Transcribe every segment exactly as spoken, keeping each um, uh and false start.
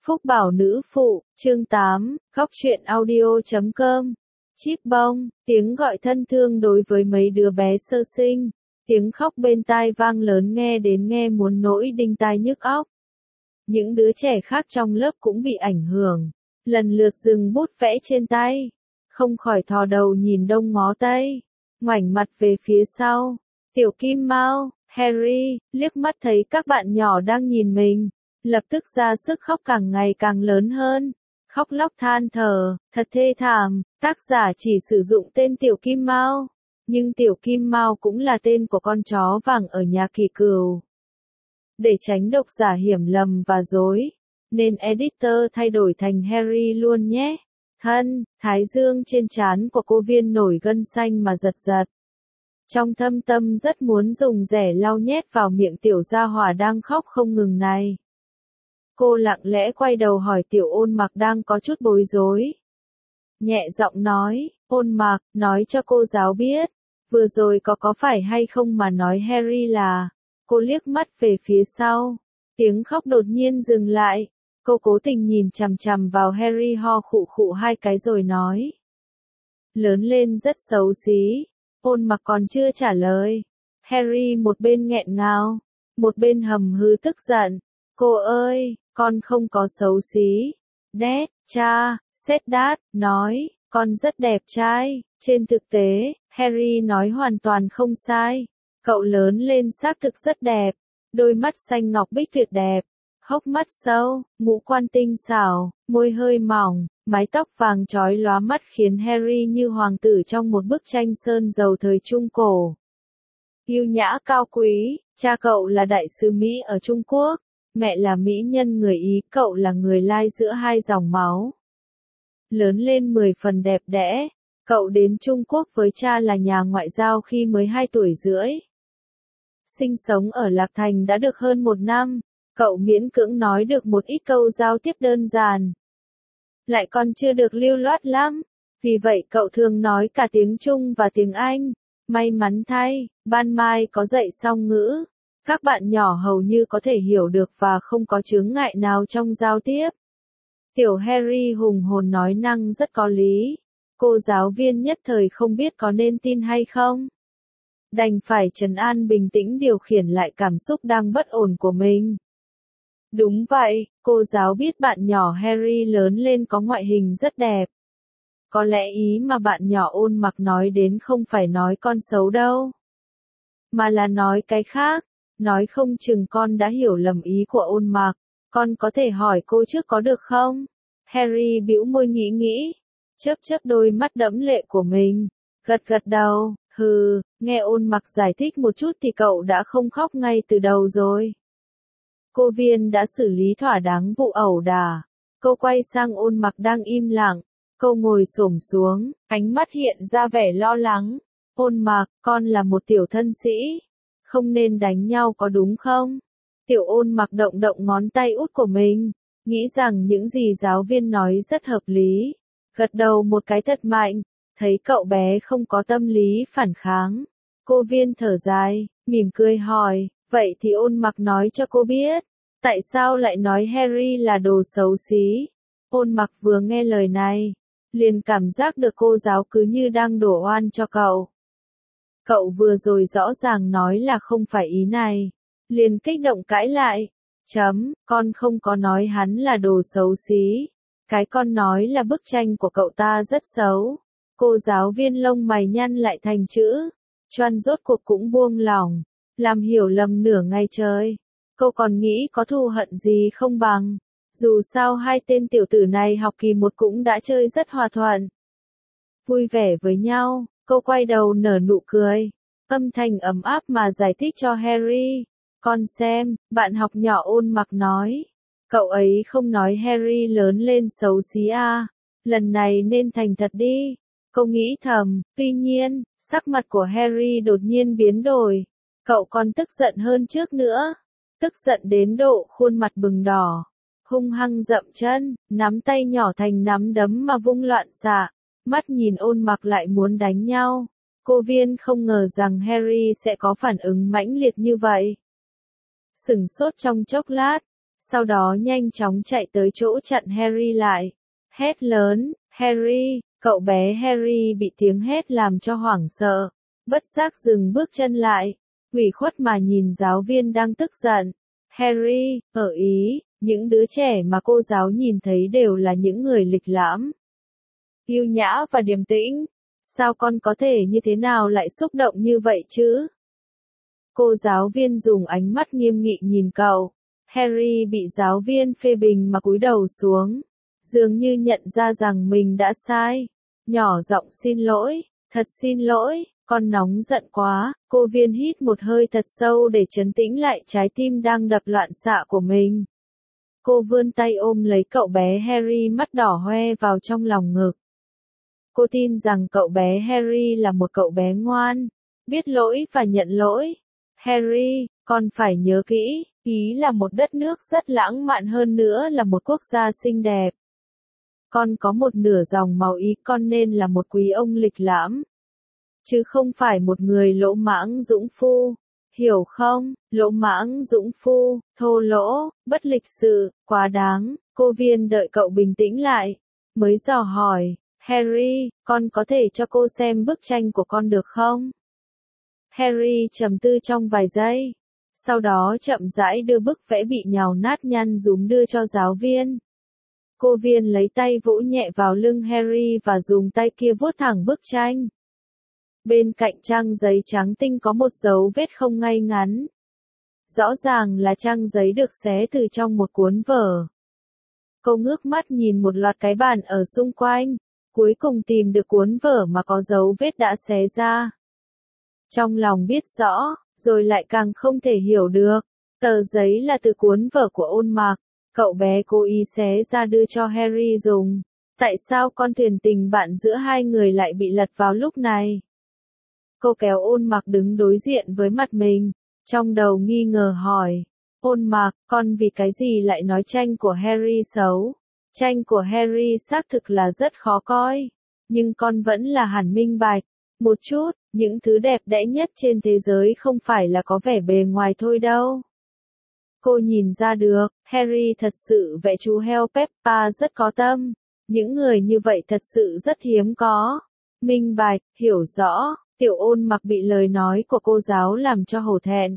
Phúc Bảo Nữ Phụ, chương tám, góc truyện audio chấm com. Chíp bông, tiếng gọi thân thương đối với mấy đứa bé sơ sinh, tiếng khóc bên tai vang lớn nghe đến nghe muốn nỗi đinh tai nhức óc. Những đứa trẻ khác trong lớp cũng bị ảnh hưởng, lần lượt dừng bút vẽ trên tay, không khỏi thò đầu nhìn đông ngó tây, ngoảnh mặt về phía sau. Tiểu Kim Mao, Harry, liếc mắt thấy các bạn nhỏ đang nhìn mình, lập tức ra sức khóc càng ngày càng lớn hơn, khóc lóc than thở, thật thê thảm. Tác giả chỉ sử dụng tên Tiểu Kim Mao, nhưng Tiểu Kim Mao cũng là tên của con chó vàng ở nhà Kỳ Cừu. Để tránh độc giả hiểu lầm và dối, nên editor thay đổi thành Harry luôn nhé. Thân, thái dương trên trán của cô Viên nổi gân xanh mà giật giật. Trong thâm tâm rất muốn dùng rẻ lau nhét vào miệng tiểu gia hỏa đang khóc không ngừng này. Cô lặng lẽ quay đầu hỏi Tiểu Ôn Mặc đang có chút bối rối. Nhẹ giọng nói, Ôn Mặc, nói cho cô giáo biết, vừa rồi có có phải hay không mà nói Harry là. Cô liếc mắt về phía sau, tiếng khóc đột nhiên dừng lại, cô cố tình nhìn chằm chằm vào Harry ho khụ khụ hai cái rồi nói. Lớn lên rất xấu xí. Ôn Mặc còn chưa trả lời. Harry một bên nghẹn ngào, một bên hầm hừ tức giận. Cô ơi, con không có xấu xí. Dad, cha, Seth Dad, nói, con rất đẹp trai. Trên thực tế, Harry nói hoàn toàn không sai. Cậu lớn lên xác thực rất đẹp. Đôi mắt xanh ngọc bích tuyệt đẹp. Hốc mắt sâu, ngũ quan tinh xảo, môi hơi mỏng, mái tóc vàng chói lóa mắt khiến Harry như hoàng tử trong một bức tranh sơn dầu thời Trung Cổ. Yêu nhã cao quý, cha cậu là đại sứ Mỹ ở Trung Quốc, mẹ là mỹ nhân người Ý, cậu là người lai giữa hai dòng máu. Lớn lên mười phần đẹp đẽ, cậu đến Trung Quốc với cha là nhà ngoại giao khi mới hai tuổi rưỡi. Sinh sống ở Lạc Thành đã được hơn một năm. Cậu miễn cưỡng nói được một ít câu giao tiếp đơn giản. Lại còn chưa được lưu loát lắm. Vì vậy cậu thường nói cả tiếng Trung và tiếng Anh. May mắn thay, ban mai có dạy song ngữ. Các bạn nhỏ hầu như có thể hiểu được và không có chướng ngại nào trong giao tiếp. Tiểu Harry hùng hồn nói năng rất có lý. Cô giáo viên nhất thời không biết có nên tin hay không. Đành phải trấn an bình tĩnh điều khiển lại cảm xúc đang bất ổn của mình. Đúng vậy, cô giáo biết bạn nhỏ Harry lớn lên có ngoại hình rất đẹp. Có lẽ ý mà bạn nhỏ Ôn Mặc nói đến không phải nói con xấu đâu, mà là nói cái khác, nói không chừng con đã hiểu lầm ý của Ôn Mặc, con có thể hỏi cô trước có được không? Harry bĩu môi nghĩ nghĩ, chớp chớp đôi mắt đẫm lệ của mình, gật gật đầu, hừ, nghe Ôn Mặc giải thích một chút thì cậu đã không khóc ngay từ đầu rồi. Cô Viên đã xử lý thỏa đáng vụ ẩu đả. Cô quay sang Ôn Mặc đang im lặng. Cô ngồi xổm xuống, ánh mắt hiện ra vẻ lo lắng. Ôn Mặc, con là một tiểu thân sĩ. Không nên đánh nhau có đúng không? Tiểu Ôn Mặc động động ngón tay út của mình. Nghĩ rằng những gì giáo viên nói rất hợp lý. Gật đầu một cái thật mạnh. Thấy cậu bé không có tâm lý phản kháng. Cô Viên thở dài, mỉm cười hỏi. Vậy thì Ôn Mặc nói cho cô biết, tại sao lại nói Harry là đồ xấu xí? Ôn Mặc vừa nghe lời này, liền cảm giác được cô giáo cứ như đang đổ oan cho cậu. Cậu vừa rồi rõ ràng nói là không phải ý này, liền kích động cãi lại. Chấm, con không có nói hắn là đồ xấu xí. Cái con nói là bức tranh của cậu ta rất xấu. Cô giáo viên lông mày nhăn lại thành chữ, choan rốt cuộc cũng buông lỏng. Làm hiểu lầm nửa ngày trời. Cô còn nghĩ có thù hận gì không bằng. Dù sao hai tên tiểu tử này học kỳ một cũng đã chơi rất hòa thuận. Vui vẻ với nhau, cô quay đầu nở nụ cười. Âm thanh ấm áp mà giải thích cho Harry. Con xem, bạn học nhỏ Ôn Mặc nói. Cậu ấy không nói Harry lớn lên xấu xí à. Lần này nên thành thật đi. Cô nghĩ thầm, tuy nhiên, sắc mặt của Harry đột nhiên biến đổi. Cậu còn tức giận hơn trước nữa, tức giận đến độ khuôn mặt bừng đỏ, hung hăng dậm chân, nắm tay nhỏ thành nắm đấm mà vung loạn xạ, mắt nhìn Ôn Mặc lại muốn đánh nhau. Cô Viên không ngờ rằng Harry sẽ có phản ứng mãnh liệt như vậy. Sửng sốt trong chốc lát, sau đó nhanh chóng chạy tới chỗ chặn Harry lại. Hét lớn, Harry, cậu bé Harry bị tiếng hét làm cho hoảng sợ, bất giác dừng bước chân lại, ủy khuất mà nhìn giáo viên đang tức giận. Harry, ở Ý, những đứa trẻ mà cô giáo nhìn thấy đều là những người lịch lãm, yêu nhã và điềm tĩnh. Sao con có thể như thế nào lại xúc động như vậy chứ? Cô giáo viên dùng ánh mắt nghiêm nghị nhìn cậu. Harry bị giáo viên phê bình mà cúi đầu xuống, dường như nhận ra rằng mình đã sai. Nhỏ giọng xin lỗi, thật xin lỗi, con nóng giận quá. Cô viên hít một hơi thật sâu để trấn tĩnh lại trái tim đang đập loạn xạ của mình. Cô vươn tay ôm lấy cậu bé Harry mắt đỏ hoe vào trong lòng ngực. Cô tin rằng cậu bé Harry là một cậu bé ngoan, biết lỗi và nhận lỗi. Harry, con phải nhớ kỹ, Ý là một đất nước rất lãng mạn, hơn nữa là một quốc gia xinh đẹp. Con có một nửa dòng máu Ý, con nên là một quý ông lịch lãm, chứ không phải một người lỗ mãng dũng phu. Hiểu không? Lỗ mãng dũng phu, thô lỗ, bất lịch sự, quá đáng. Cô viên đợi cậu bình tĩnh lại, mới dò hỏi, Harry, con có thể cho cô xem bức tranh của con được không? Harry trầm tư trong vài giây, sau đó chậm rãi đưa bức vẽ bị nhào nát nhăn nhúm đưa cho giáo viên. Cô viên lấy tay vỗ nhẹ vào lưng Harry và dùng tay kia vuốt thẳng bức tranh. Bên cạnh trang giấy trắng tinh có một dấu vết không ngay ngắn. Rõ ràng là trang giấy được xé từ trong một cuốn vở. Cô ngước mắt nhìn một loạt cái bàn ở xung quanh, cuối cùng tìm được cuốn vở mà có dấu vết đã xé ra. Trong lòng biết rõ, rồi lại càng không thể hiểu được. Tờ giấy là từ cuốn vở của Ôn Mạc. Cậu bé cố ý xé ra đưa cho Harry dùng. Tại sao con thuyền tình bạn giữa hai người lại bị lật vào lúc này? Cô kéo Ôn Mạc đứng đối diện với mặt mình, trong đầu nghi ngờ hỏi. Ôn Mạc, con vì cái gì lại nói tranh của Harry xấu? Tranh của Harry xác thực là rất khó coi, nhưng con vẫn là hẳn minh bạch. Một chút, những thứ đẹp đẽ nhất trên thế giới không phải là có vẻ bề ngoài thôi đâu. Cô nhìn ra được, Harry thật sự vẽ chú heo Peppa rất có tâm. Những người như vậy thật sự rất hiếm có. Minh bạch, hiểu rõ, Tiểu Ôn Mặc bị lời nói của cô giáo làm cho hổ thẹn.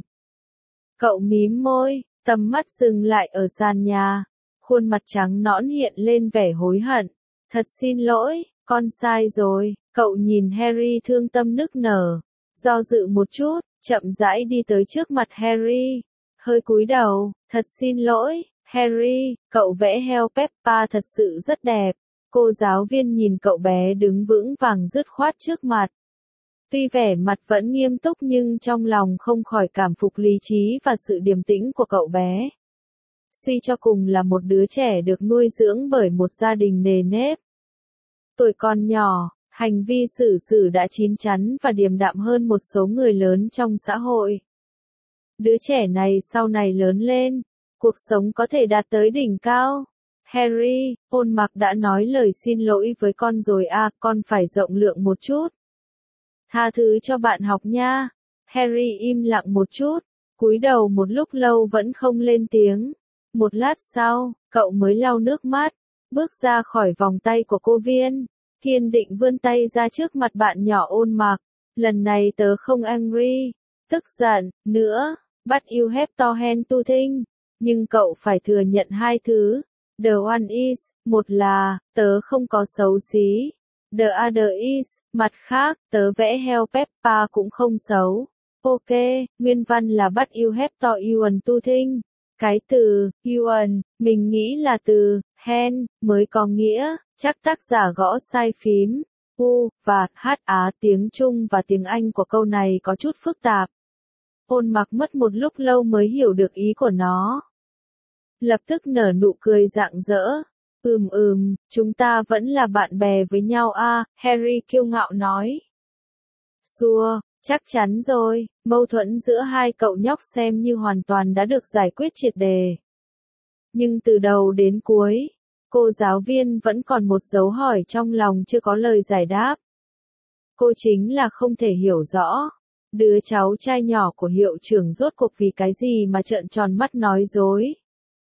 Cậu mím môi, tầm mắt dừng lại ở sàn nhà. Khuôn mặt trắng nõn hiện lên vẻ hối hận. Thật xin lỗi, con sai rồi. Cậu nhìn Harry thương tâm nức nở. Do dự một chút, chậm rãi đi tới trước mặt Harry. Hơi cúi đầu, thật xin lỗi, Harry, cậu vẽ heo Peppa thật sự rất đẹp. Cô giáo viên nhìn cậu bé đứng vững vàng dứt khoát trước mặt. Tuy vẻ mặt vẫn nghiêm túc nhưng trong lòng không khỏi cảm phục lý trí và sự điềm tĩnh của cậu bé. Suy cho cùng là một đứa trẻ được nuôi dưỡng bởi một gia đình nề nếp. Tuổi còn nhỏ, hành vi xử sự đã chín chắn và điềm đạm hơn một số người lớn trong xã hội. Đứa trẻ này sau này lớn lên, cuộc sống có thể đạt tới đỉnh cao. Harry, Ôn Mặc đã nói lời xin lỗi với con rồi à, con phải rộng lượng một chút. Tha thứ cho bạn học nha. Harry im lặng một chút, cúi đầu một lúc lâu vẫn không lên tiếng. Một lát sau, cậu mới lau nước mắt, bước ra khỏi vòng tay của cô viên, kiên định vươn tay ra trước mặt bạn nhỏ Ôn Mặc. Lần này tớ không angry, tức giận, nữa, but you have to hand two things. Nhưng cậu phải thừa nhận hai thứ. The one is, một là, tớ không có xấu xí. The other is, mặt khác, tớ vẽ heo Peppa cũng không xấu. Ok, nguyên văn là but you have to earn two things. Cái từ, earn, mình nghĩ là từ, hand, mới có nghĩa, chắc tác giả gõ sai phím. U, và, h á tiếng Trung và tiếng Anh của câu này có chút phức tạp. Ôn Mặc mất một lúc lâu mới hiểu được ý của nó. Lập tức nở nụ cười rạng rỡ. Ừm ừm, chúng ta vẫn là bạn bè với nhau à, Harry kiêu ngạo nói. Xua, chắc chắn rồi, mâu thuẫn giữa hai cậu nhóc xem như hoàn toàn đã được giải quyết triệt đề. Nhưng từ đầu đến cuối, cô giáo viên vẫn còn một dấu hỏi trong lòng chưa có lời giải đáp. Cô chính là không thể hiểu rõ. Đứa cháu trai nhỏ của hiệu trưởng rốt cuộc vì cái gì mà trợn tròn mắt nói dối.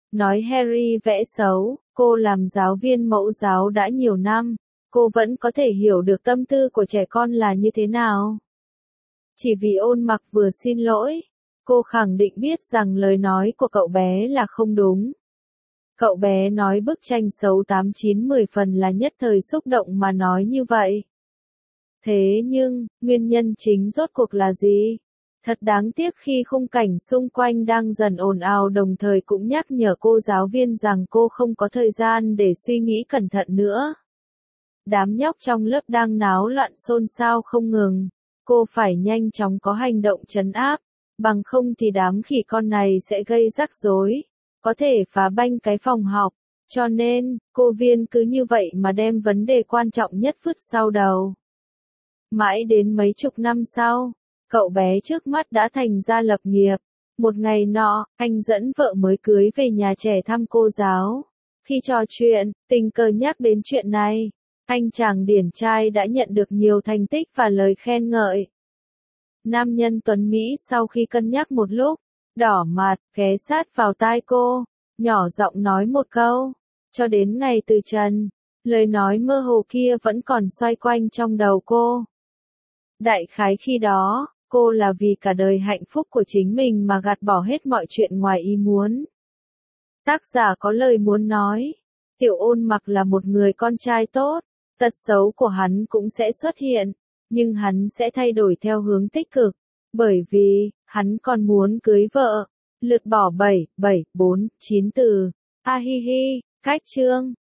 nói Harry vẽ xấu, cô làm giáo viên mẫu giáo đã nhiều năm, cô vẫn có thể hiểu được tâm tư của trẻ con là như thế nào. Chỉ vì Ôn Mặc vừa xin lỗi, cô khẳng định biết rằng lời nói của cậu bé là không đúng. Cậu bé nói bức tranh xấu tám chín mười phần là nhất thời xúc động mà nói như vậy. Thế nhưng, nguyên nhân chính rốt cuộc là gì? Thật đáng tiếc khi khung cảnh xung quanh đang dần ồn ào đồng thời cũng nhắc nhở cô giáo viên rằng cô không có thời gian để suy nghĩ cẩn thận nữa. Đám nhóc trong lớp đang náo loạn xôn xao không ngừng. Cô phải nhanh chóng có hành động trấn áp, bằng không thì đám khỉ con này sẽ gây rắc rối, có thể phá banh cái phòng học. Cho nên, cô Viên cứ như vậy mà đem vấn đề quan trọng nhất vứt sau đầu. Mãi đến mấy chục năm sau, cậu bé trước mắt đã thành ra lập nghiệp. Một ngày nọ, anh dẫn vợ mới cưới về nhà trẻ thăm cô giáo. Khi trò chuyện, tình cờ nhắc đến chuyện này, anh chàng điển trai đã nhận được nhiều thành tích và lời khen ngợi. Nam nhân tuấn Mỹ sau khi cân nhắc một lúc, đỏ mặt, ghé sát vào tai cô, nhỏ giọng nói một câu. Cho đến ngày từ trần, lời nói mơ hồ kia vẫn còn xoay quanh trong đầu cô. Đại khái khi đó, cô là vì cả đời hạnh phúc của chính mình mà gạt bỏ hết mọi chuyện ngoài ý muốn. Tác giả có lời muốn nói, Tiểu Ôn Mặc là một người con trai tốt, tật xấu của hắn cũng sẽ xuất hiện, nhưng hắn sẽ thay đổi theo hướng tích cực, bởi vì, hắn còn muốn cưới vợ. Lượt bỏ bảy, bảy, bốn, chín từ. A hi hi, cách chương.